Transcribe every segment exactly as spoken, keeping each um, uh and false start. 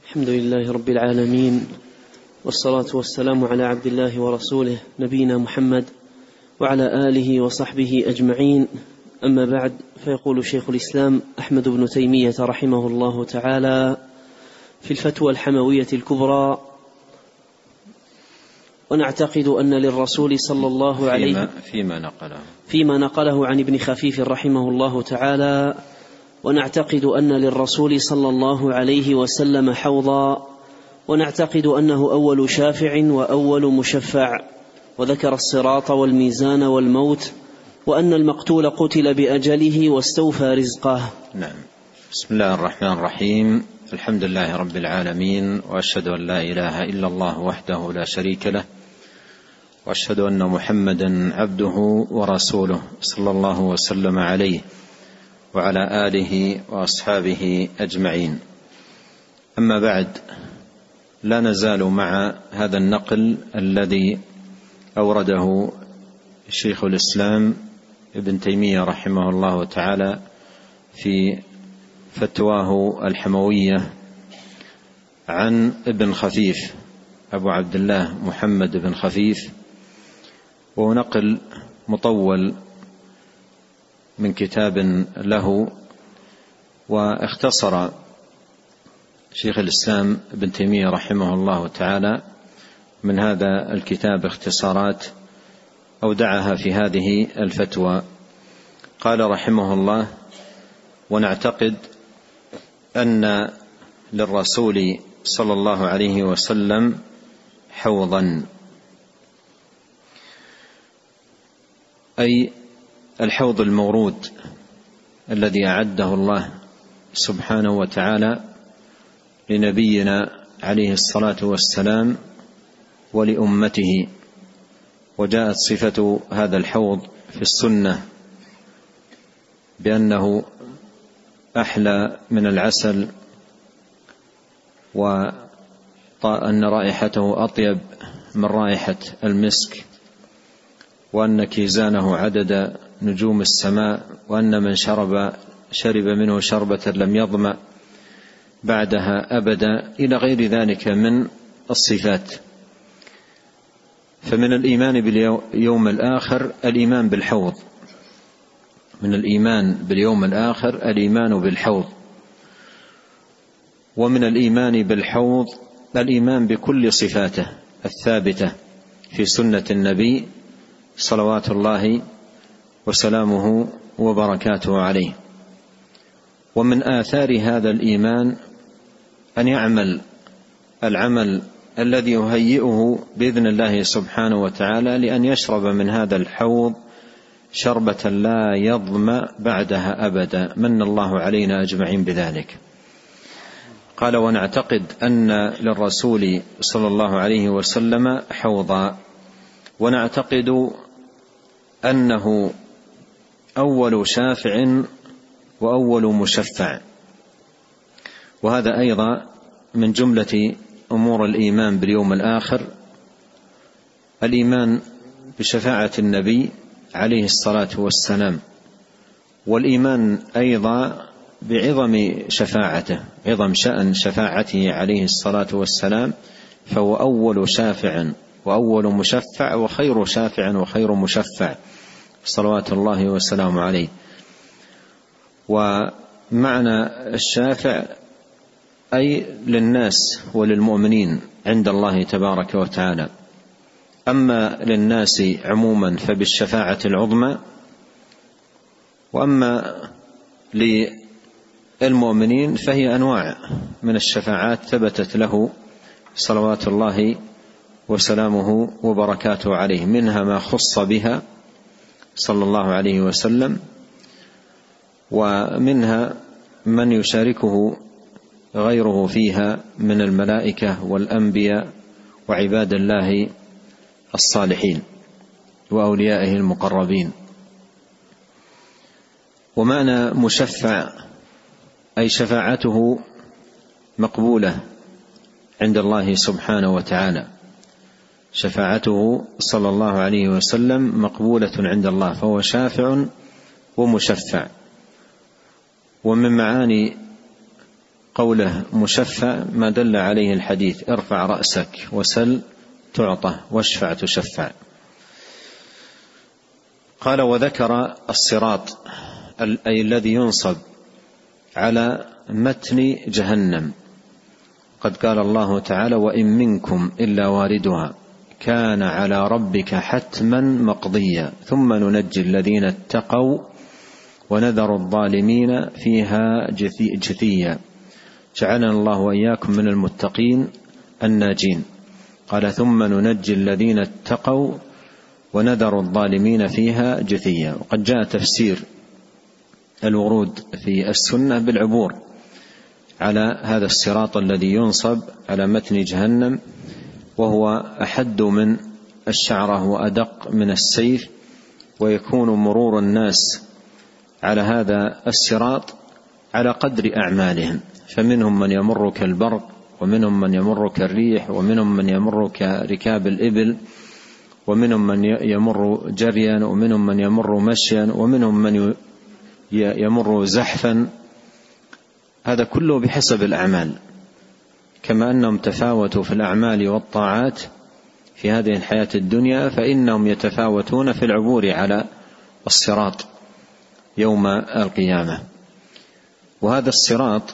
الحمد لله رب العالمين، والصلاة والسلام على عبد الله ورسوله نبينا محمد وعلى آله وصحبه أجمعين. أما بعد، فيقول شيخ الإسلام أحمد بن تيمية رحمه الله تعالى في الفتوى الحموية الكبرى: ونعتقد أن للرسول صلى الله عليه فيما, فيما, نقله فيما نقله عن ابن خفيف رحمه الله تعالى: ونعتقد أن للرسول صلى الله عليه وسلم حوضا، ونعتقد أنه أول شافع وأول مشفع، وذكر الصراط والميزان والموت، وأن المقتول قتل بأجله واستوفى رزقه. نعم. بسم الله الرحمن الرحيم. الحمد لله رب العالمين، وأشهد أن لا إله إلا الله وحده لا شريك له، وأشهد أن محمدا عبده ورسوله صلى الله وسلم عليه وعلى آله وأصحابه أجمعين. أما بعد، لا نزال مع هذا النقل الذي أورده شيخ الإسلام ابن تيمية رحمه الله تعالى في فتواه الحموية عن ابن خفيف أبو عبد الله محمد بن خفيف، ونقل مطول من كتاب له. واختصر شيخ الإسلام ابن تيمية رحمه الله تعالى من هذا الكتاب اختصارات أودعها في هذه الفتوى. قال رحمه الله: ونعتقد أن للرسول صلى الله عليه وسلم حوضا، أي الحوض المورود الذي أعده الله سبحانه وتعالى لنبينا عليه الصلاة والسلام ولأمته. وجاءت صفة هذا الحوض في السنة بأنه أحلى من العسل، وأن رائحته أطيب من رائحة المسك، وأن كيزانه عدد نجوم السماء، وأن من شرب شرب منه شربة لم يظمأ بعدها أبدا، إلى غير ذلك من الصفات. فمن الإيمان باليوم الآخر الإيمان بالحوض، من الإيمان باليوم الآخر الإيمان بالحوض، ومن الإيمان بالحوض الإيمان بكل صفاته الثابتة في سنة النبي صلوات الله وسلامه وبركاته عليه. ومن آثار هذا الإيمان أن يعمل العمل الذي يهيئه بإذن الله سبحانه وتعالى لأن يشرب من هذا الحوض شربة لا يظمأ بعدها أبدا، من الله علينا أجمعين بذلك. قال: ونعتقد أن للرسول صلى الله عليه وسلم حوضا، ونعتقد أنه أول شافع وأول مشفع. وهذا أيضا من جملة أمور الإيمان باليوم الآخر، الإيمان بشفاعة النبي عليه الصلاة والسلام، والإيمان أيضا بعظم شفاعته، عظم شأن شفاعته عليه الصلاة والسلام، فهو أول شافع وأول مشفع وخير شافع وخير مشفع صلوات الله وسلامه عليه. ومعنى الشافع أي للناس وللمؤمنين عند الله تبارك وتعالى. أما للناس عموما فبالشفاعة العظمى، وأما للمؤمنين فهي أنواع من الشفاعات ثبتت له صلوات الله وسلامه وبركاته عليه، منها ما خص بها صلى الله عليه وسلم، ومنها من يشاركه غيره فيها من الملائكة والأنبياء وعباد الله الصالحين وأوليائه المقربين. ومعنى مشفع أي شفاعته مقبولة عند الله سبحانه وتعالى، شفاعته صلى الله عليه وسلم مقبولة عند الله، فهو شافع ومشفع. ومن معاني قوله مشفع ما دل عليه الحديث: ارفع رأسك وسل تعطى واشفع تشفع. قال: وذكر الصراط أي الذي ينصب على متن جهنم. قد قال الله تعالى: وإن منكم إلا واردها كان على ربك حتما مقضيا ثم ننجي الذين اتقوا ونذر الظالمين فيها جثيا. جعلنا الله وإياكم من المتقين الناجين. قال: ثم ننجي الذين اتقوا ونذر الظالمين فيها جثيا. وقد جاء تفسير الورود في السنة بالعبور على هذا الصراط الذي ينصب على متن جهنم، وهو أحد من الشعرة وأدق من السيف، ويكون مرور الناس على هذا الصراط على قدر أعمالهم، فمنهم من يمر كالبرق، ومنهم من يمر كالريح، ومنهم من يمر كركاب الإبل، ومنهم من يمر جريا، ومنهم من يمر مشيا، ومنهم من يمر زحفا. هذا كله بحسب الأعمال، كما أنهم تفاوتوا في الأعمال والطاعات في هذه الحياة الدنيا، فإنهم يتفاوتون في العبور على الصراط يوم القيامة. وهذا الصراط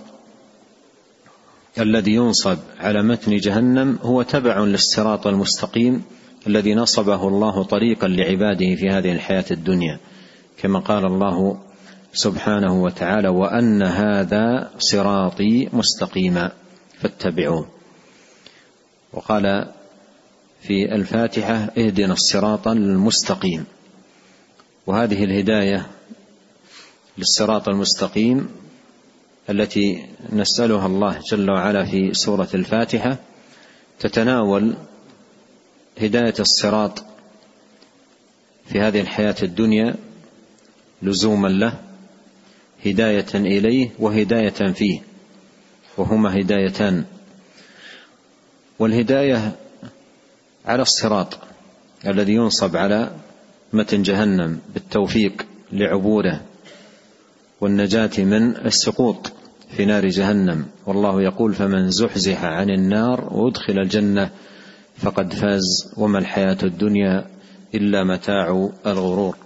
الذي ينصب على متن جهنم هو تبع للصراط المستقيم الذي نصبه الله طريقا لعباده في هذه الحياة الدنيا، كما قال الله سبحانه وتعالى: وأن هذا صراطي مستقيما فاتبعوه. وقال في الفاتحة: اهدنا الصراط المستقيم. وهذه الهداية للصراط المستقيم التي نسألها الله جل وعلا في سورة الفاتحة تتناول هداية الصراط في هذه الحياة الدنيا لزوما له، هداية إليه وهداية فيه، وهما هدايتان. والهداية على الصراط الذي ينصب على متن جهنم بالتوفيق لعبوره والنجاة من السقوط في نار جهنم. والله يقول: فمن زحزح عن النار وأدخل الجنة فقد فاز وما الحياة الدنيا إلا متاع الغرور.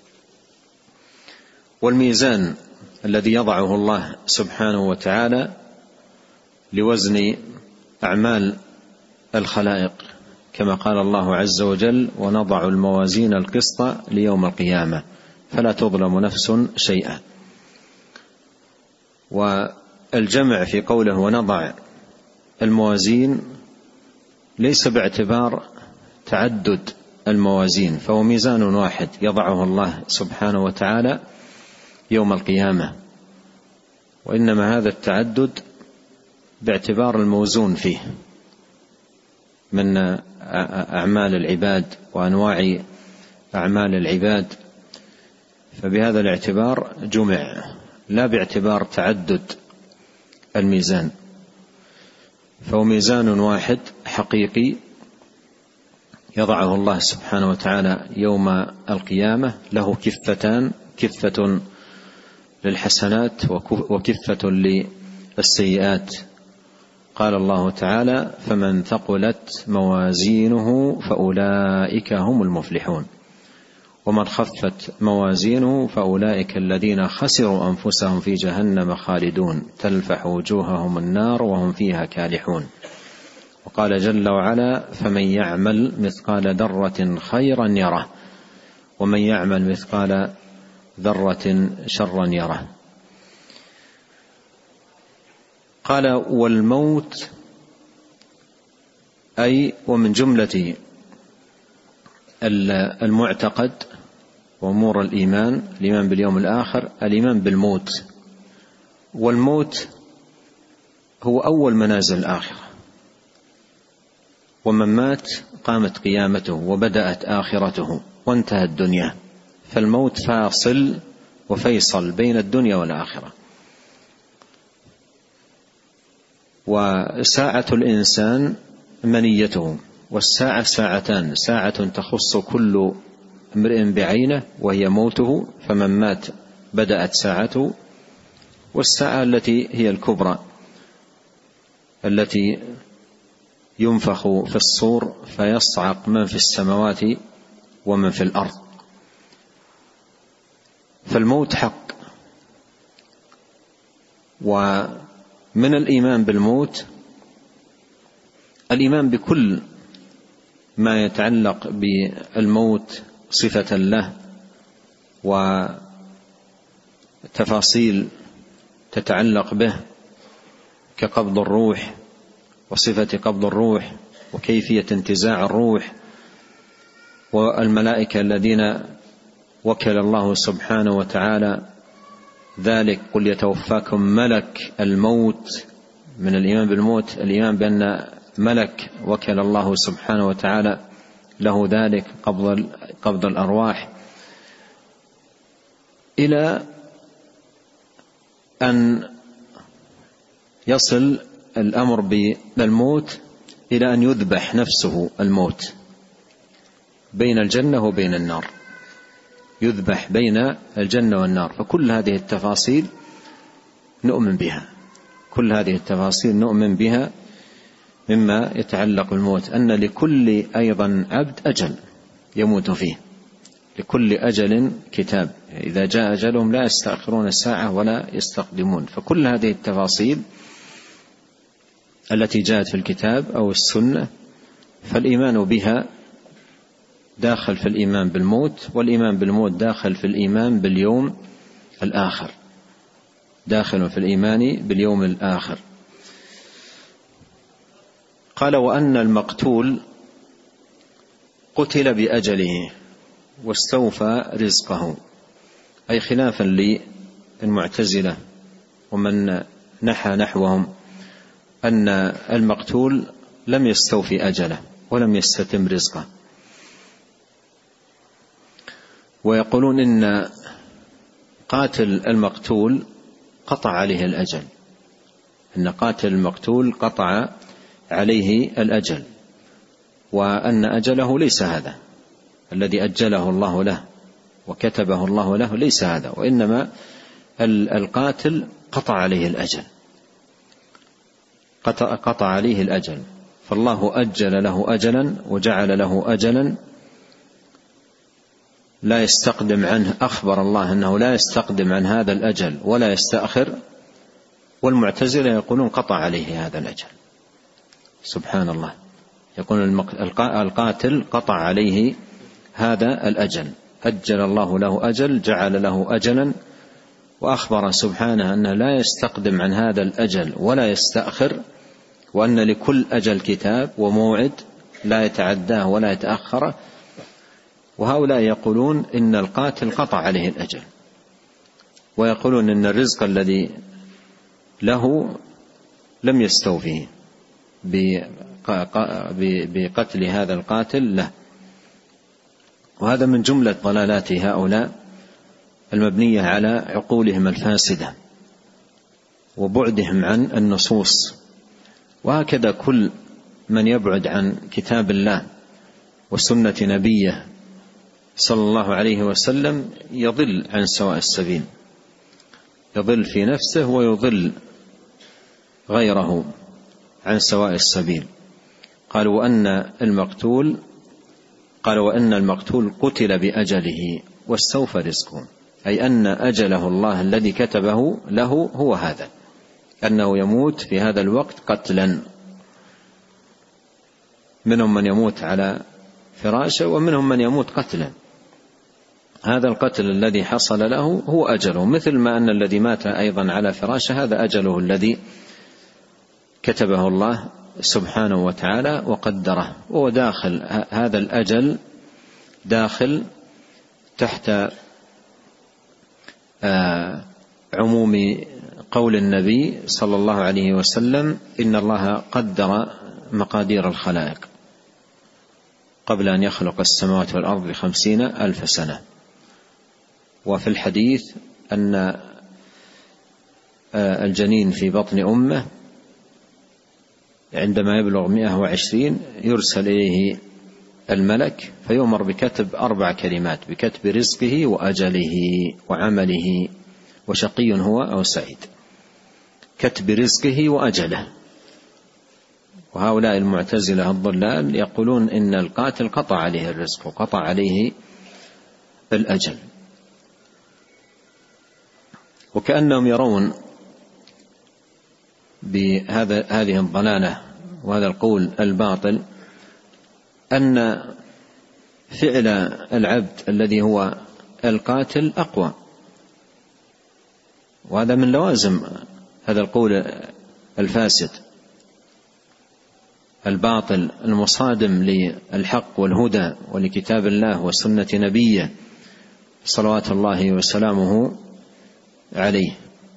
والميزان الذي يضعه الله سبحانه وتعالى لوزن أعمال الخلائق، كما قال الله عز وجل: ونضع الموازين القسط ليوم القيامة فلا تظلم نفس شيئا. والجمع في قوله ونضع الموازين ليس باعتبار تعدد الموازين، فهو ميزان واحد يضعه الله سبحانه وتعالى يوم القيامة، وإنما هذا التعدد باعتبار الموزون فيه من أعمال العباد وأنواع أعمال العباد، فبهذا الاعتبار جمع، لا باعتبار تعدد الميزان. فهو ميزان واحد حقيقي يضعه الله سبحانه وتعالى يوم القيامة، له كفتان: كفة للحسنات وكفة للسيئات. قال الله تعالى: فمن ثقلت موازينه فأولئك هم المفلحون، ومن خفت موازينه فأولئك الذين خسروا أنفسهم في جهنم خالدون تلفح وجوههم النار وهم فيها كالحون. وقال جل وعلا: فمن يعمل مثقال ذرة خيرا يره ومن يعمل مثقال ذرة شرا يره. قال: والموت أي ومن جملة المعتقد وأمور الإيمان الإيمان باليوم الآخر الإيمان بالموت، والموت هو أول منازل الآخرة، ومن مات قامت قيامته وبدأت آخرته وانتهت الدنيا، فالموت فاصل وفيصل بين الدنيا والآخرة. وساعة الإنسان منيته، والساعة ساعتان: ساعة تخص كل امرئ بعينه وهي موته، فمن مات بدأت ساعته، والساعة التي هي الكبرى التي ينفخ في الصور فيصعق من في السماوات ومن في الأرض. فالموت حق. ومن الإيمان بالموت الإيمان بكل ما يتعلق بالموت صفة له وتفاصيل تتعلق به، كقبض الروح وصفة قبض الروح وكيفية انتزاع الروح، والملائكة الذين وكل الله سبحانه وتعالى ذلك، قل يتوفاكم ملك الموت. من الإيمان بالموت الإيمان بأن ملك وكل الله سبحانه وتعالى له ذلك قبض قبض الأرواح، إلى أن يصل الأمر بالموت إلى أن يذبح نفسه الموت بين الجنة وبين النار، يذبح بين الجنة والنار. فكل هذه التفاصيل نؤمن بها، كل هذه التفاصيل نؤمن بها مما يتعلق بالموت، أن لكل أيضا عبد أجل يموت فيه، لكل أجل كتاب، إذا جاء أجلهم لا يستأخرون الساعة ولا يستقدمون. فكل هذه التفاصيل التي جاءت في الكتاب أو السنة فالإيمان بها داخل في الإيمان بالموت، والإيمان بالموت داخل في الإيمان باليوم الآخر، داخل في الإيمان باليوم الآخر. قال: وأن المقتول قتل بأجله واستوفى رزقه، أي خلافا للمعتزلة ومن نحى نحوهم، أن المقتول لم يستوفي أجله ولم يستتم رزقه، ويقولون إن قاتل المقتول قطع عليه الأجل، إن قاتل المقتول قطع عليه الأجل، وأن أجله ليس هذا الذي أجله الله له وكتبه الله له، ليس هذا، وإنما القاتل قطع عليه الأجل، قطع عليه الأجل، فالله أجل له أجلا وجعل له أجلا لا يستقدم عنه، أخبر الله أنه لا يستقدم عن هذا الأجل ولا يستأخر، والمعتزلة يقولون قطع عليه هذا الأجل. سبحان الله، يقول القاتل قطع عليه هذا الأجل، أجل الله له أجل، جعل له أجلا، وأخبر سبحانه أنه لا يستقدم عن هذا الأجل ولا يستأخر، وأن لكل أجل كتاب وموعد لا يتعداه ولا يتأخره. وهؤلاء يقولون إن القاتل قطع عليه الأجل، ويقولون إن الرزق الذي له لم يستوفيه بقتل هذا القاتل له. وهذا من جملة ضلالات هؤلاء المبنية على عقولهم الفاسدة وبعدهم عن النصوص. وهكذا كل من يبعد عن كتاب الله وسنة نبيه صلى الله عليه وسلم يضل عن سواء السبيل، يضل في نفسه ويضل غيره عن سواء السبيل. قالوا وأن المقتول قالوا وأن المقتول قتل بأجله واستوفى رزقه، أي أن أجله الله الذي كتبه له هو هذا، أنه يموت في هذا الوقت قتلا. منهم من يموت على فراشه ومنهم من يموت قتلا، هذا القتل الذي حصل له هو أجله، مثل ما أن الذي مات أيضا على فراشه هذا أجله الذي كتبه الله سبحانه وتعالى وقدره، وهو داخل هذا الأجل داخل تحت عموم قول النبي صلى الله عليه وسلم: إن الله قدر مقادير الخلائق قبل أن يخلق السماوات والأرض بخمسين ألف سنة. وفي الحديث أن الجنين في بطن أمه عندما يبلغ مئة وعشرين يرسل إليه الملك فيؤمر بكتب أربع كلمات: بكتب رزقه وأجله وعمله وشقي هو أو سعيد. كتب رزقه وأجله، وهؤلاء المعتزلة الضلال يقولون إن القاتل قطع عليه الرزق وقطع عليه الأجل، وكأنهم يرون بهذا هذه الضلالة وهذا القول الباطل أن فعل العبد الذي هو القاتل أقوى، وهذا من لوازم هذا القول الفاسد الباطل المصادم للحق والهدى ولكتاب الله وسنة نبيه صلوات الله وسلامه عليه.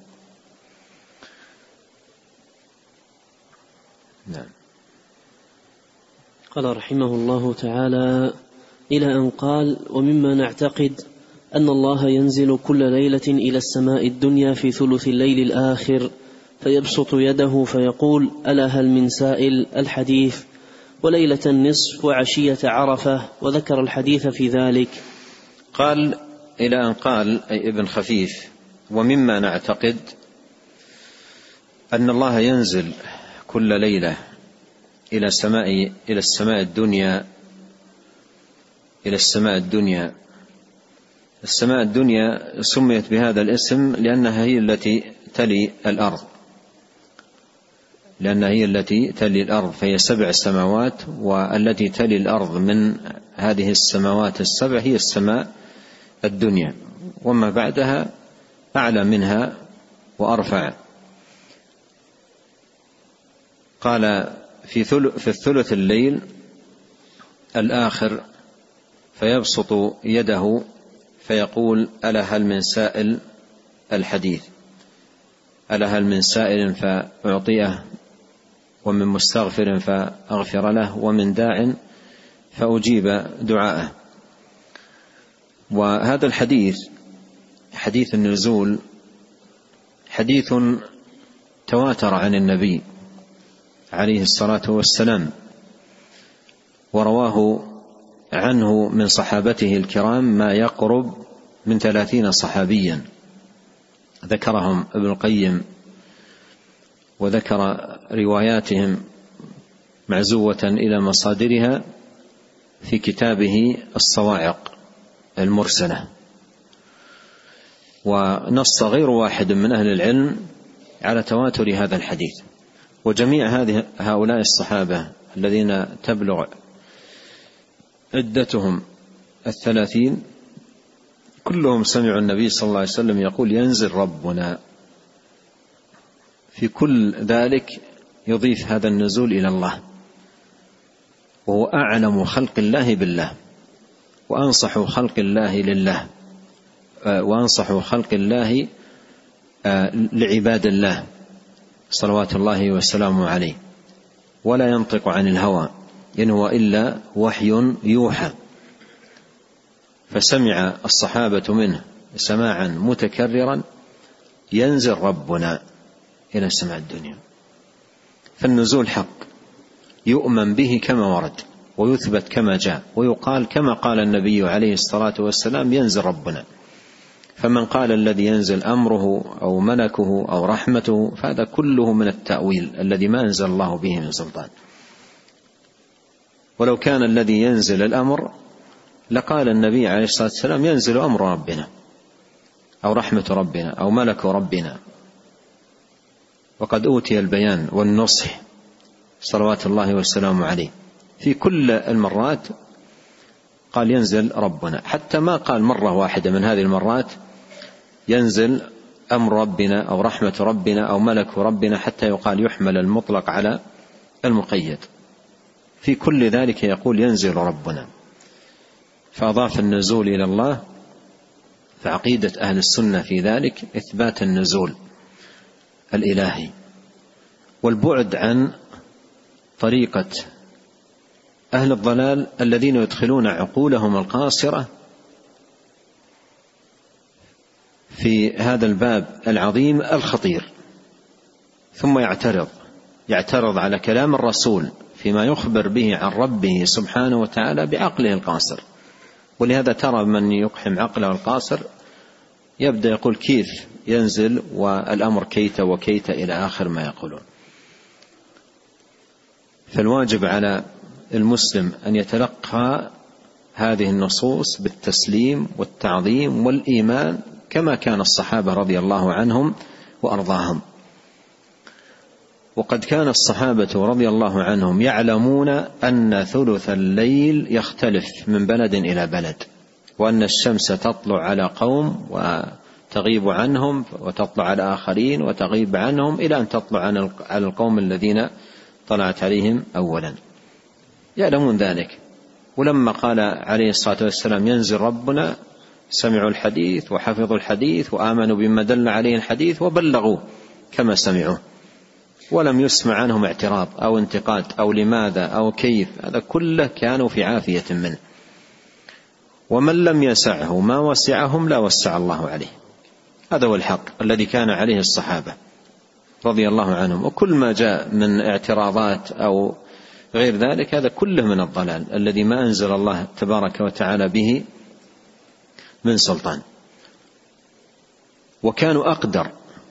نعم. قال رحمه الله تعالى: إلى أن قال: ومما نعتقد أن الله ينزل كل ليلة إلى السماء الدنيا في ثلث الليل الآخر فيبسط يده فيقول: ألا هل من سائل؟ الحديث. وليلة النصف وعشية عرفة، وذكر الحديث في ذلك. قال إلى أن قال أي ابن خفيف: ومما نعتقد أن الله ينزل كل ليلة إلى السماء إلى السماء الدنيا إلى السماء الدنيا السماء الدنيا سميت بهذا الاسم لأنها هي التي تلي الأرض لأنها هي التي تلي الأرض فهي سبع سماوات، والتي تلي الأرض من هذه السماوات السبع هي السماء الدنيا، وما بعدها أعلى منها وأرفع. قال في, في الثلث الليل الآخر فيبسط يده فيقول: ألا هل من سائل؟ الحديث. ألا هل من سائل فأعطيه، ومن مستغفر فأغفر له، ومن داع فأجيب دعاءه. وهذا الحديث حديث النزول حديث تواتر عن النبي عليه الصلاة والسلام، ورواه عنه من صحابته الكرام ما يقرب من ثلاثين صحابيا، ذكرهم ابن القيم وذكر رواياتهم معزوة إلى مصادرها في كتابه الصواعق المرسلة. ونص غير واحد من أهل العلم على تواتر هذا الحديث. وجميع هذه هؤلاء الصحابة الذين تبلغ عدتهم الثلاثين كلهم سمعوا النبي صلى الله عليه وسلم يقول: ينزل ربنا. في كل ذلك يضيف هذا النزول إلى الله، وهو أعلم خلق الله بالله، وأنصح خلق الله لله، وأنصح خلق الله لعباد الله صلوات الله وسلامه عليه، ولا ينطق عن الهوى إن هو إلا وحي يوحى. فسمع الصحابة منه سماعا متكررا: ينزل ربنا إلى السماء الدنيا. فالنزول حق يؤمن به كما ورد، ويثبت كما جاء، ويقال كما قال النبي عليه الصلاة والسلام: ينزل ربنا. فمن قال الذي ينزل أمره أو ملكه أو رحمته فهذا كله من التأويل الذي ما أنزل الله به من سلطان. ولو كان الذي ينزل الأمر لقال النبي عليه الصلاة والسلام: ينزل أمر ربنا أو رحمة ربنا أو ملك ربنا. وقد أوتي البيان والنصح صلوات الله والسلام عليه في كل المرات قال: ينزل ربنا، حتى ما قال مرة واحدة من هذه المرات ينزل أمر ربنا أو رحمة ربنا أو ملك ربنا، حتى يقال يحمل المطلق على المقيد. في كل ذلك يقول: ينزل ربنا. فأضاف النزول إلى الله. فعقيدة أهل السنة في ذلك إثبات النزول الإلهي، والبعد عن طريقة أهل الضلال الذين يدخلون عقولهم القاصرة في هذا الباب العظيم الخطير، ثم يعترض يعترض على كلام الرسول فيما يخبر به عن ربه سبحانه وتعالى بعقله القاصر. ولهذا ترى من يقحم عقله القاصر يبدأ يقول: كيف ينزل والأمر كيت وكيت إلى آخر ما يقولون. فالواجب على المسلم أن يتلقى هذه النصوص بالتسليم والتعظيم والإيمان كما كان الصحابة رضي الله عنهم وأرضاهم. وقد كان الصحابة رضي الله عنهم يعلمون أن ثلث الليل يختلف من بلد إلى بلد، وأن الشمس تطلع على قوم وتغيب عنهم، وتطلع على آخرين وتغيب عنهم، إلى أن تطلع على القوم الذين طلعت عليهم أولا. يعلمون ذلك. ولما قال عليه الصلاة والسلام ينزل ربنا سمعوا الحديث وحفظوا الحديث وآمنوا بما دل عليه الحديث وبلغوا كما سمعوا، ولم يسمع عنهم اعتراض أو انتقاد أو لماذا أو كيف، هذا كله كانوا في عافية منه. ومن لم يسعه ما وسعهم لا وسع الله عليه. هذا هو الحق الذي كان عليه الصحابة رضي الله عنهم. وكل ما جاء من اعتراضات أو غير ذلك هذا كله من الضلال الذي ما أنزل الله تبارك وتعالى به من سلطان. وكانوا أقدر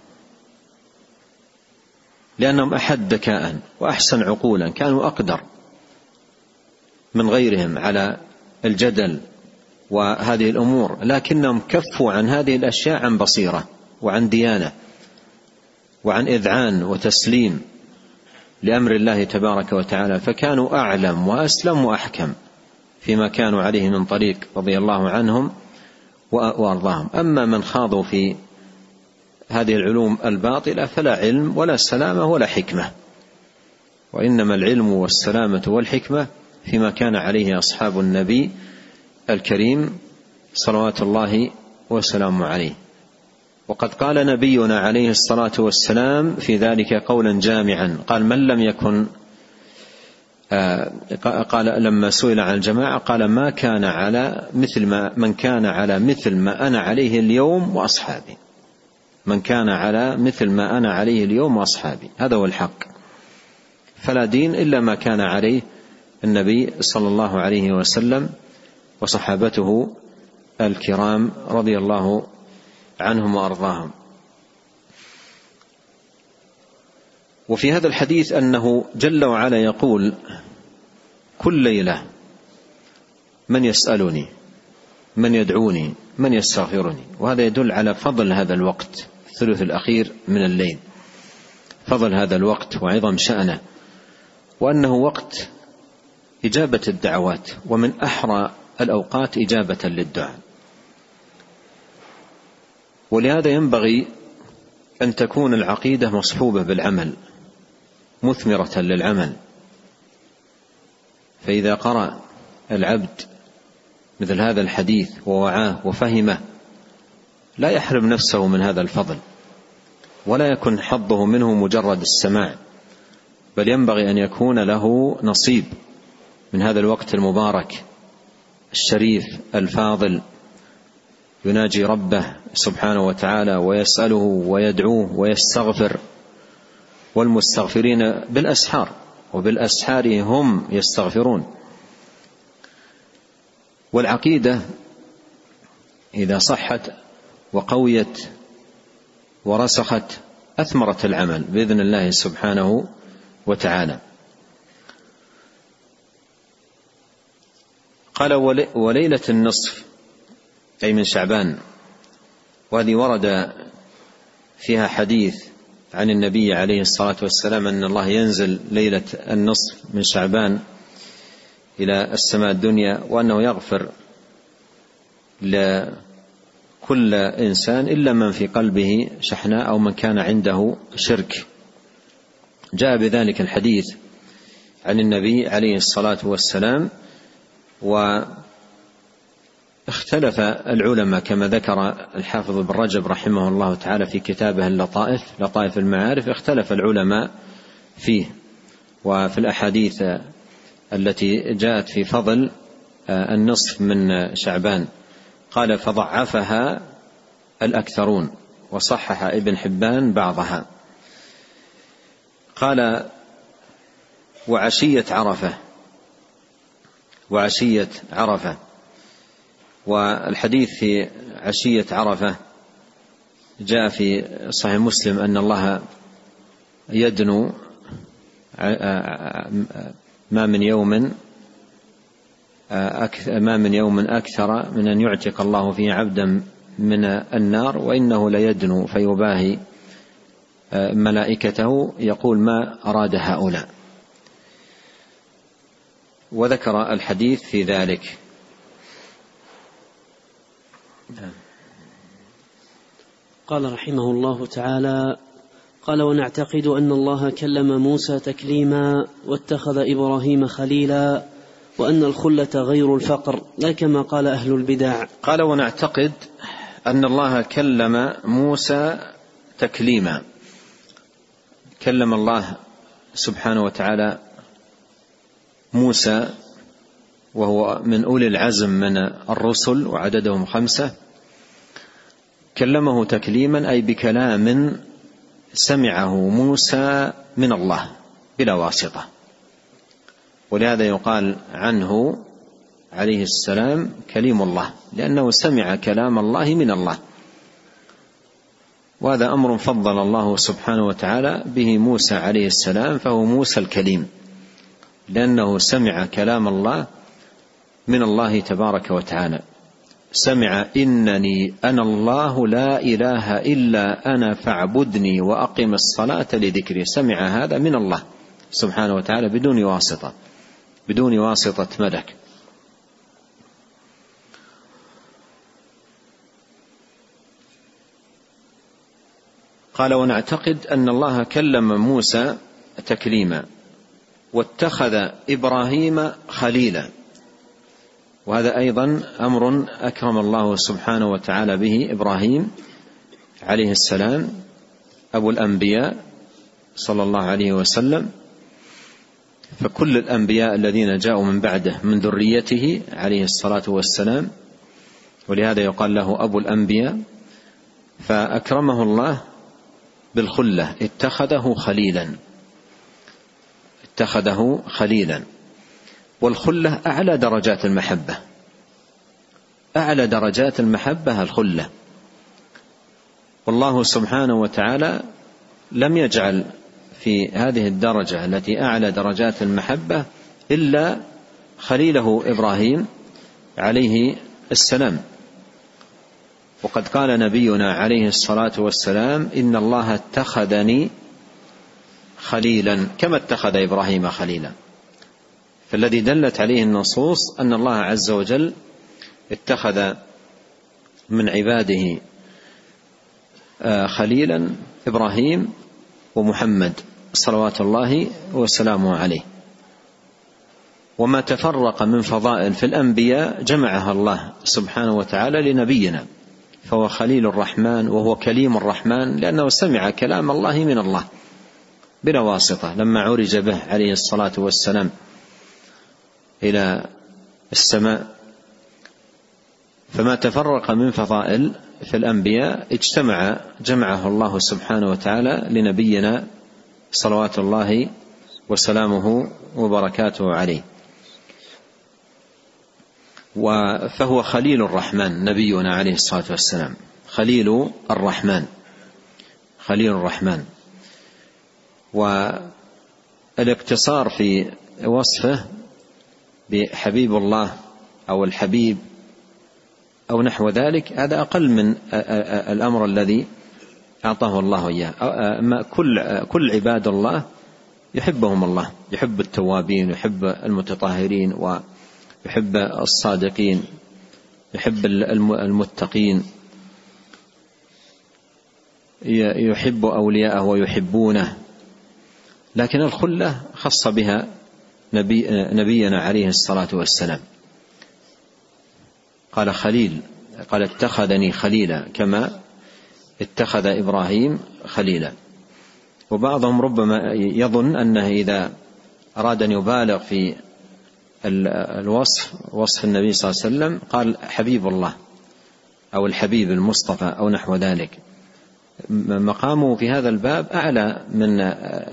لأنهم أحد ذكاء وأحسن عقولا، كانوا أقدر من غيرهم على الجدل وهذه الأمور، لكنهم كفوا عن هذه الأشياء عن بصيرة وعن ديانة وعن إذعان وتسليم لأمر الله تبارك وتعالى، فكانوا أعلم وأسلم وأحكم فيما كانوا عليه من طريق رضي الله عنهم وأرضاهم. أما من خاضوا في هذه العلوم الباطلة فلا علم ولا سلامة ولا حكمة، وإنما العلم والسلامة والحكمة فيما كان عليه أصحاب النبي الكريم صلوات الله وسلامه عليه. وقد قال نبينا عليه الصلاة والسلام في ذلك قولا جامعا، قال من لم يكن آه قال لما سئل عن الجماعة قال ما كان على مثل ما من كان على مثل ما أنا عليه اليوم وأصحابي، من كان على مثل ما أنا عليه اليوم وأصحابي، هذا هو الحق. فلا دين إلا ما كان عليه النبي صلى الله عليه وسلم وصحابته الكرام رضي الله عنهم وأرضاهم. وفي هذا الحديث أنه جل وعلا يقول كل ليلة من يسألني من يدعوني من يستغفرني، وهذا يدل على فضل هذا الوقت الثلث الأخير من الليل، فضل هذا الوقت وعظم شأنه، وأنه وقت إجابة الدعوات ومن أحرى الأوقات إجابة للدعاء. ولهذا ينبغي أن تكون العقيدة مصحوبة بالعمل مثمرة للعمل. فإذا قرأ العبد مثل هذا الحديث ووعاه وفهمه لا يحرم نفسه من هذا الفضل، ولا يكن حظه منه مجرد السماع، بل ينبغي أن يكون له نصيب من هذا الوقت المبارك الشريف الفاضل، يناجي ربه سبحانه وتعالى ويسأله ويدعوه ويستغفر، والمستغفرين بالأسحار وبالأسحار هم يستغفرون. والعقيدة إذا صحت وقويت ورسخت أثمرت العمل بإذن الله سبحانه وتعالى. قال وليلة النصف أي من شعبان، وهذه ورد فيها حديث عن النبي عليه الصلاة والسلام أن الله ينزل ليلة النصف من شعبان إلى السماء الدنيا، وأنه يغفر لكل إنسان إلا من في قلبه شحناء أو من كان عنده شرك. جاء بذلك الحديث عن النبي عليه الصلاة والسلام. واختلف العلماء كما ذكر الحافظ ابن رجب رحمه الله تعالى في كتابه اللطائف لطائف المعارف، اختلف العلماء فيه وفي الأحاديث التي جاءت في فضل النصف من شعبان. قال فضعفها الأكثرون وصحح ابن حبان بعضها. قال وعشية عرفة وعشية عرفة والحديث في عشية عرفة جاء في صحيح مسلم أن الله يدنو ما من يوم ما من يوم أكثر من أن يعتق الله فيه عبدا من النار، وإنه ليدنو فيباهي ملائكته يقول ما أراد هؤلاء. وذكر الحديث في ذلك. قال رحمه الله تعالى: قال: ونعتقد أن الله كلم موسى تكليما واتخذ إبراهيم خليلا، وأن الخلة غير الفقر، لا كما قال أهل البدع. قال: ونعتقد أن الله كلم موسى تكليما. كلم الله سبحانه وتعالى موسى وهو من أولي العزم من الرسل وعددهم خمسة، كلمه تكليما أي بكلام سمعه موسى من الله بلا واسطة. ولهذا يقال عنه عليه السلام كليم الله، لأنه سمع كلام الله من الله. وهذا أمر فضل الله سبحانه وتعالى به موسى عليه السلام، فهو موسى الكليم، لأنه سمع كلام الله من الله تبارك وتعالى. سمع إنني أنا الله لا إله إلا أنا فاعبدني وأقم الصلاة لذكري. سمع هذا من الله سبحانه وتعالى بدون واسطة، بدون واسطة ملك. قال: ونعتقد أن الله كلم موسى تكليما واتخذ إبراهيم خليلا. وهذا أيضا أمر أكرم الله سبحانه وتعالى به إبراهيم عليه السلام أبو الأنبياء صلى الله عليه وسلم. فكل الأنبياء الذين جاءوا من بعده من ذريته عليه الصلاة والسلام، ولهذا يقال له أبو الأنبياء. فأكرمه الله بالخلة، اتخذه خليلا، اتخذه خليلا. والخلة أعلى درجات المحبة، أعلى درجات المحبة الخلة. والله سبحانه وتعالى لم يجعل في هذه الدرجة التي أعلى درجات المحبة إلا خليله إبراهيم عليه السلام. وقد قال نبينا عليه الصلاة والسلام: إن الله اتخذني خليلا كما اتخذ إبراهيم خليلا. فالذي دلت عليه النصوص أن الله عز وجل اتخذ من عباده خليلا إبراهيم ومحمد صلوات الله وسلامه عليه. وما تفرق من فضائل في الأنبياء جمعها الله سبحانه وتعالى لنبينا، فهو خليل الرحمن وهو كليم الرحمن، لأنه سمع كلام الله من الله بلا واسطة لما عرج به عليه الصلاة والسلام إلى السماء. فما تفرق من فضائل في الأنبياء اجتمع جمعه الله سبحانه وتعالى لنبينا صلوات الله وسلامه وبركاته عليه. فهو خليل الرحمن نبينا عليه الصلاة والسلام، خليل الرحمن، خليل الرحمن. والاقتصار في وصفه بحبيب الله أو الحبيب أو نحو ذلك هذا أقل من الأمر الذي أعطاه الله إياه. كل كل عباد الله يحبهم الله، يحب التوابين ويحب المتطهرين ويحب الصادقين، يحب المتقين، يحب أولياءه ويحبونه. لكن الخلة خص بها نبي نبينا عليه الصلاة والسلام، قال خليل، قال اتخذني خليلا كما اتخذ إبراهيم خليلا. وبعضهم ربما يظن أنه إذا أراد أن يبالغ في الوصف وصف النبي صلى الله عليه وسلم قال حبيب الله أو الحبيب المصطفى أو نحو ذلك. مقامه في هذا الباب أعلى من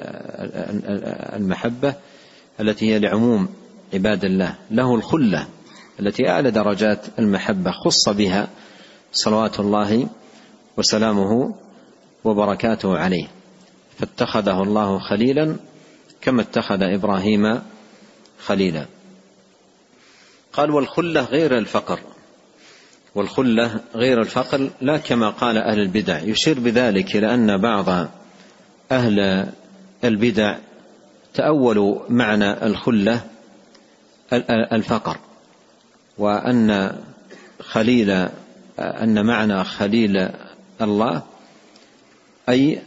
المحبة التي هي لعموم عباد الله، له الخلة التي أعلى درجات المحبة خص بها صلوات الله وسلامه وبركاته عليه. فاتخذه الله خليلا كما اتخذ إبراهيم خليلا. قال والخلة غير الفقر، والخلة غير الفقر لا كما قال أهل البدع، يشير بذلك إلى أن بعض أهل البدع تأولوا معنى الخلة الفقر، وأن خليل أن معنى خليل الله أي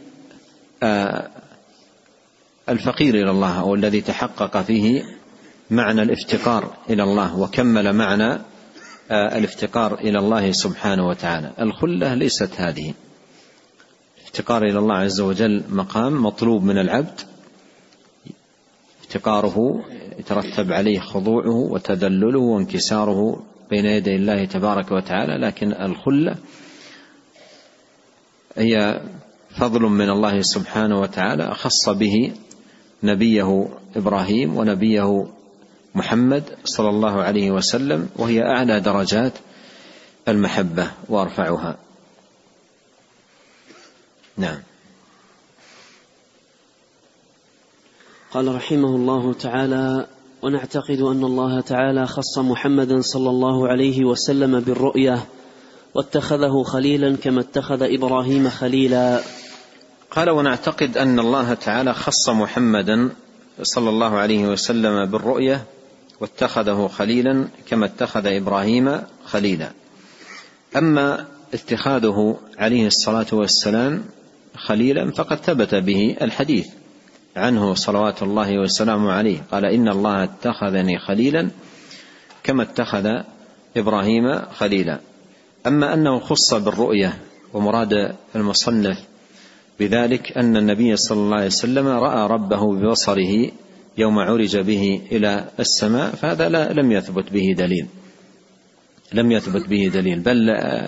الفقير إلى الله، أو الذي تحقق فيه معنى الافتقار إلى الله وكمل معنى الافتقار إلى الله سبحانه وتعالى. الخلة ليست هذه. افتقار إلى الله عز وجل مقام مطلوب من العبد، افتقاره يترتب عليه خضوعه وتذلله وانكساره بين يدي الله تبارك وتعالى، لكن الخلة هي فضل من الله سبحانه وتعالى أخص به نبيه إبراهيم ونبيه محمد صلى الله عليه وسلم، وهي أعلى درجات المحبة وأرفعها. نعم. قال رحمه الله تعالى: ونعتقد أن الله تعالى خص محمدا صلى الله عليه وسلم بالرؤية واتخذه خليلا كما اتخذ إبراهيم خليلا. قال ونعتقد أن الله تعالى خص محمدا صلى الله عليه وسلم بالرؤية واتخذه خليلا كما اتخذ إبراهيم خليلا. أما اتخاذه عليه الصلاة والسلام خليلا فقد ثبت به الحديث عنه صلوات الله وسلامه عليه، قال إن الله اتخذني خليلا كما اتخذ إبراهيم خليلا. أما أنه خص بالرؤية، ومراد المصنف بذلك أن النبي صلى الله عليه وسلم رأى ربه ببصره يوم عرج به إلى السماء، فهذا لا لم يثبت به دليل لم يثبت به دليل بل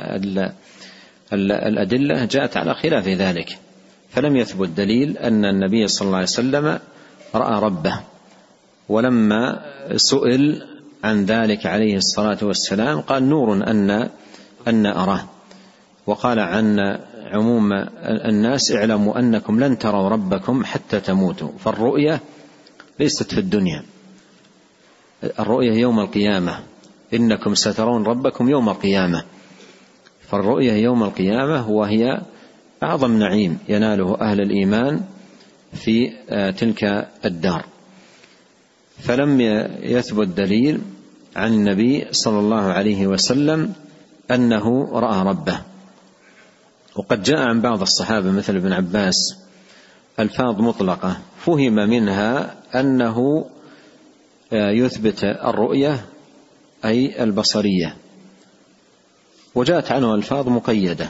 الأدلة جاءت على خلاف ذلك، فلم يثبت دليل أن النبي صلى الله عليه وسلم رأى ربه. ولما سئل عن ذلك عليه الصلاة والسلام قال نور أن أن أراه، وقال عن عموم الناس اعلموا أنكم لن تروا ربكم حتى تموتوا. فالرؤية ليست في الدنيا، الرؤية يوم القيامة، إنكم سترون ربكم يوم القيامة. فالرؤية يوم القيامة وهي أعظم نعيم يناله أهل الإيمان في تلك الدار. فلم يثبت دليل عن النبي صلى الله عليه وسلم أنه رأى ربه. وقد جاء عن بعض الصحابة مثل ابن عباس ألفاظ مطلقة فهم منها أنه يثبت الرؤية أي البصرية، وجاءت عنه ألفاظ مقيدة،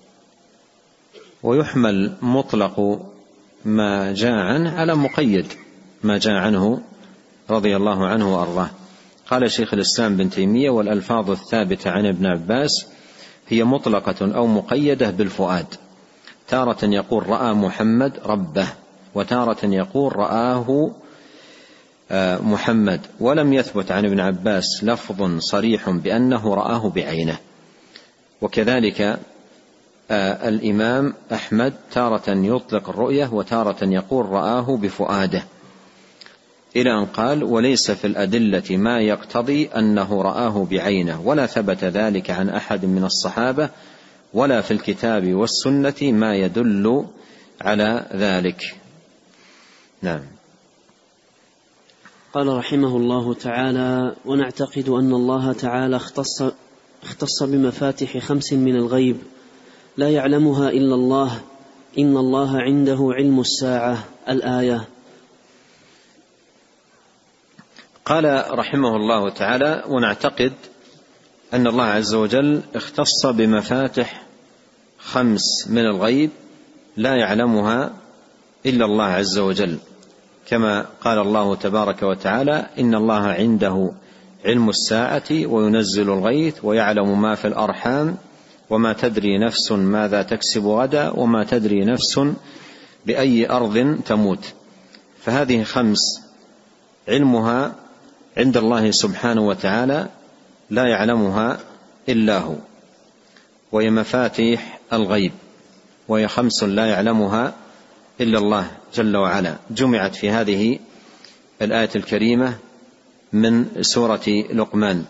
ويحمل مطلق ما جاء عنه على مقيد ما جاء عنه رضي الله عنه وأرضاه. قال شيخ الإسلام بن تيمية: والألفاظ الثابتة عن ابن عباس هي مطلقة أو مقيدة بالفؤاد، تارة يقول رأى محمد ربه، وتارة يقول رآه محمد، ولم يثبت عن ابن عباس لفظ صريح بأنه رآه بعينه. وكذلك الإمام أحمد تارة يطلق الرؤية وتارة يقول رآه بفؤاده، إلى أن قال: وليس في الأدلة ما يقتضي أنه رآه بعينه، ولا ثبت ذلك عن أحد من الصحابة، ولا في الكتاب والسنة ما يدل على ذلك. نعم. قال رحمه الله تعالى: ونعتقد أن الله تعالى اختص, اختص بمفاتح خمس من الغيب لا يعلمها إلا الله، إن الله عنده علم الساعة، الآية. قال رحمه الله تعالى: ونعتقد أن الله عز وجل اختص بمفاتح خمس من الغيب لا يعلمها إلا الله عز وجل، كما قال الله تبارك وتعالى: إن الله عنده علم الساعة وينزل الغيث ويعلم ما في الأرحام وما تدري نفس ماذا تكسب غدا وما تدري نفس بأي أرض تموت. فهذه خمس علمها عند الله سبحانه وتعالى لا يعلمها إلا هو، وهي مفاتيح الغيب، وهي خمس لا يعلمها إلا الله جل وعلا جمعت في هذه الآية الكريمة من سورة لقمان.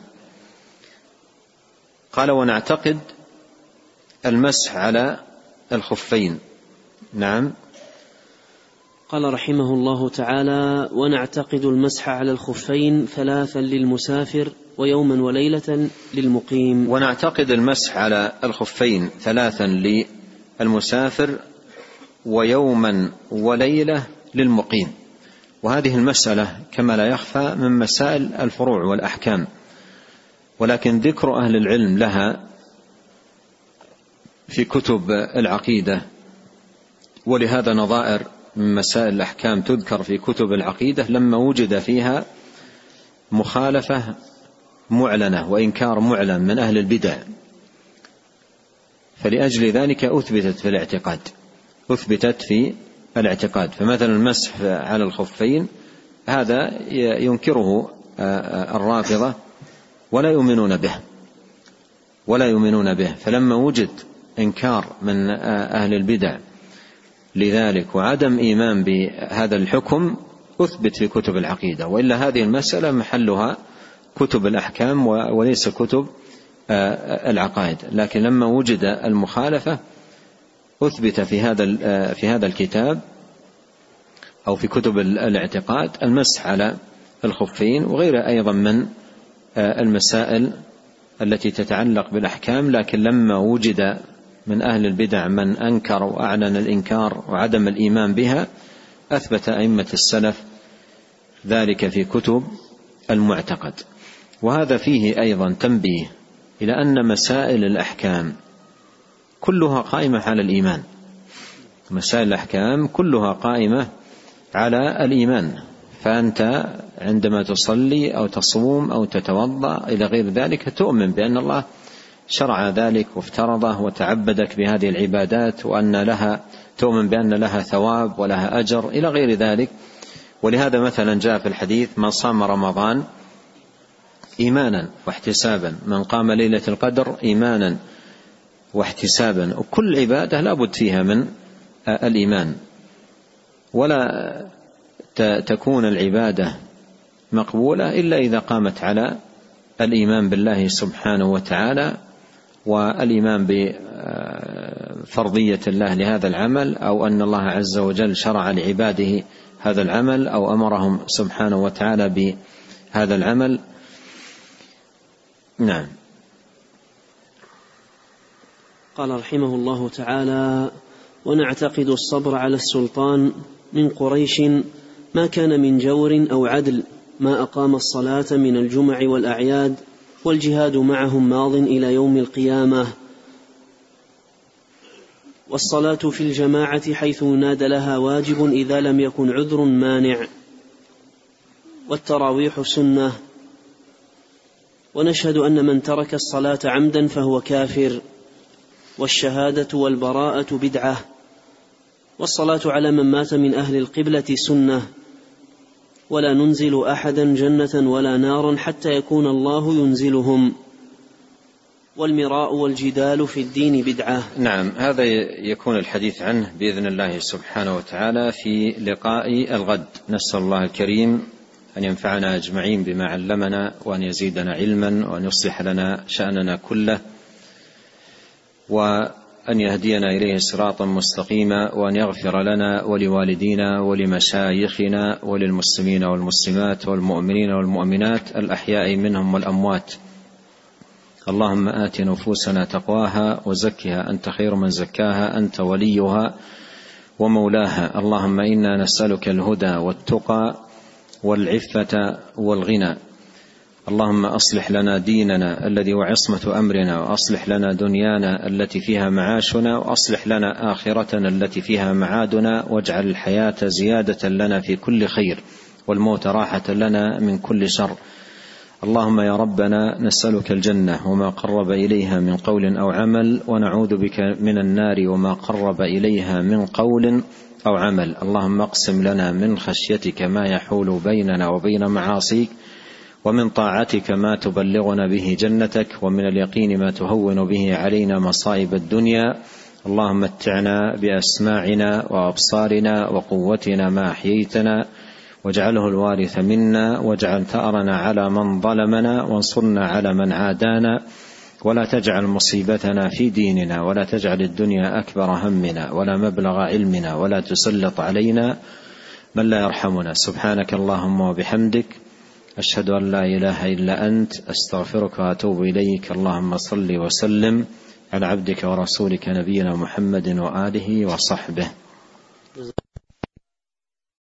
قال ونعتقد المسح على الخفين. نعم. قال رحمه الله تعالى ونعتقد المسح على الخفين ثلاثا للمسافر ويوما وليلة للمقيم. ونعتقد المسح على الخفين ثلاثا للمسافر ويوما وليلة للمقيم. وهذه المسألة كما لا يخفى من مسائل الفروع والأحكام، ولكن ذكر أهل العلم لها في كتب العقيدة، ولهذا نظائر من مسائل الأحكام تذكر في كتب العقيدة لما وجد فيها مخالفة معلنة وإنكار معلن من أهل البدع، فلأجل ذلك أثبتت في الاعتقاد أثبتت في الاعتقاد فمثلا المسح على الخفين هذا ينكره الرافضة ولا يؤمنون به ولا يؤمنون به فلما وجد إنكار من أهل البدع لذلك وعدم إيمان بهذا الحكم أثبت في كتب العقيدة، وإلا هذه المسألة محلها كتب الأحكام وليس كتب العقائد، لكن لما وجد المخالفة أثبت في هذا في هذا الكتاب أو في كتب الاعتقاد المسح على الخفين وغيرها أيضا من المسائل التي تتعلق بالأحكام، لكن لما وجد من أهل البدع من أنكر وأعلن الإنكار وعدم الإيمان بها أثبت أئمة السلف ذلك في كتب المعتقد. وهذا فيه أيضا تنبيه إلى أن مسائل الأحكام كلها قائمة على الإيمان، مسائل الأحكام كلها قائمة على الإيمان، فأنت عندما تصلي أو تصوم أو تتوضأ إلى غير ذلك تؤمن بأن الله شرع ذلك وافترضه وتعبدك بهذه العبادات وأن لها تؤمن بأن لها ثواب ولها أجر إلى غير ذلك. ولهذا مثلا جاء في الحديث من صام رمضان إيمانا واحتسابا من قام ليلة القدر إيمانا واحتسابا، وكل عبادة لا بد فيها من الإيمان، ولا تكون العبادة مقبولة إلا إذا قامت على الإيمان بالله سبحانه وتعالى والإيمان بفرضية الله لهذا العمل، أو أن الله عز وجل شرع لعباده هذا العمل أو أمرهم سبحانه وتعالى بهذا العمل. نعم. قال رحمه الله تعالى ونعتقد الصبر على السلطان من قريش ما كان من جور أو عدل ما أقام الصلاة من الجمع والأعياد والجهاد معهم ماض إلى يوم القيامة، والصلاة في الجماعة حيث ينادى لها واجب إذا لم يكن عذر مانع، والتراويح سنة، ونشهد أن من ترك الصلاة عمدا فهو كافر، والشهادة والبراءة بدعة، والصلاة على من مات من أهل القبلة سنة، ولا ننزل أحدا جنة ولا نارا حتى يكون الله ينزلهم، والمراء والجدال في الدين بدعة. نعم، هذا يكون الحديث عنه بإذن الله سبحانه وتعالى في لقاء الغد. نسأل الله الكريم أن ينفعنا أجمعين بما علمنا وأن يزيدنا علما وأن يصلح لنا شأننا كله وأن يهدينا إليه صراطا مستقيما وأن يغفر لنا ولوالدينا ولمشايخنا وللمسلمين والمسلمات والمؤمنين والمؤمنات الأحياء منهم والأموات. اللهم آت نفوسنا تقواها وزكها أنت خير من زكاها أنت وليها ومولاها. اللهم إنا نسألك الهدى والتقى والعفة والغنى. اللهم أصلح لنا ديننا الذي هو عصمة أمرنا، وأصلح لنا دنيانا التي فيها معاشنا، وأصلح لنا آخرتنا التي فيها معادنا، واجعل الحياة زيادة لنا في كل خير والموت راحة لنا من كل شر. اللهم يا ربنا نسألك الجنة وما قرب إليها من قول أو عمل، ونعوذ بك من النار وما قرب إليها من قول أو عمل. اللهم اقسم لنا من خشيتك ما يحول بيننا وبين معاصيك، ومن طاعتك ما تبلغنا به جنتك، ومن اليقين ما تهون به علينا مصائب الدنيا، اللهم متعنا بأسماعنا وأبصارنا وقوتنا ما أحييتنا، واجعله الوارث منا، واجعل ثأرنا على من ظلمنا، وانصرنا على من عادانا، ولا تجعل مصيبتنا في ديننا، ولا تجعل الدنيا أكبر همنا ولا مبلغ علمنا، ولا تسلط علينا من لا يرحمنا. سبحانك اللهم وبحمدك، أشهد أن لا إله إلا أنت، أستغفرك وأتوب إليك. اللهم صل وسلم على عبدك ورسولك نبينا محمد وآله وصحبه.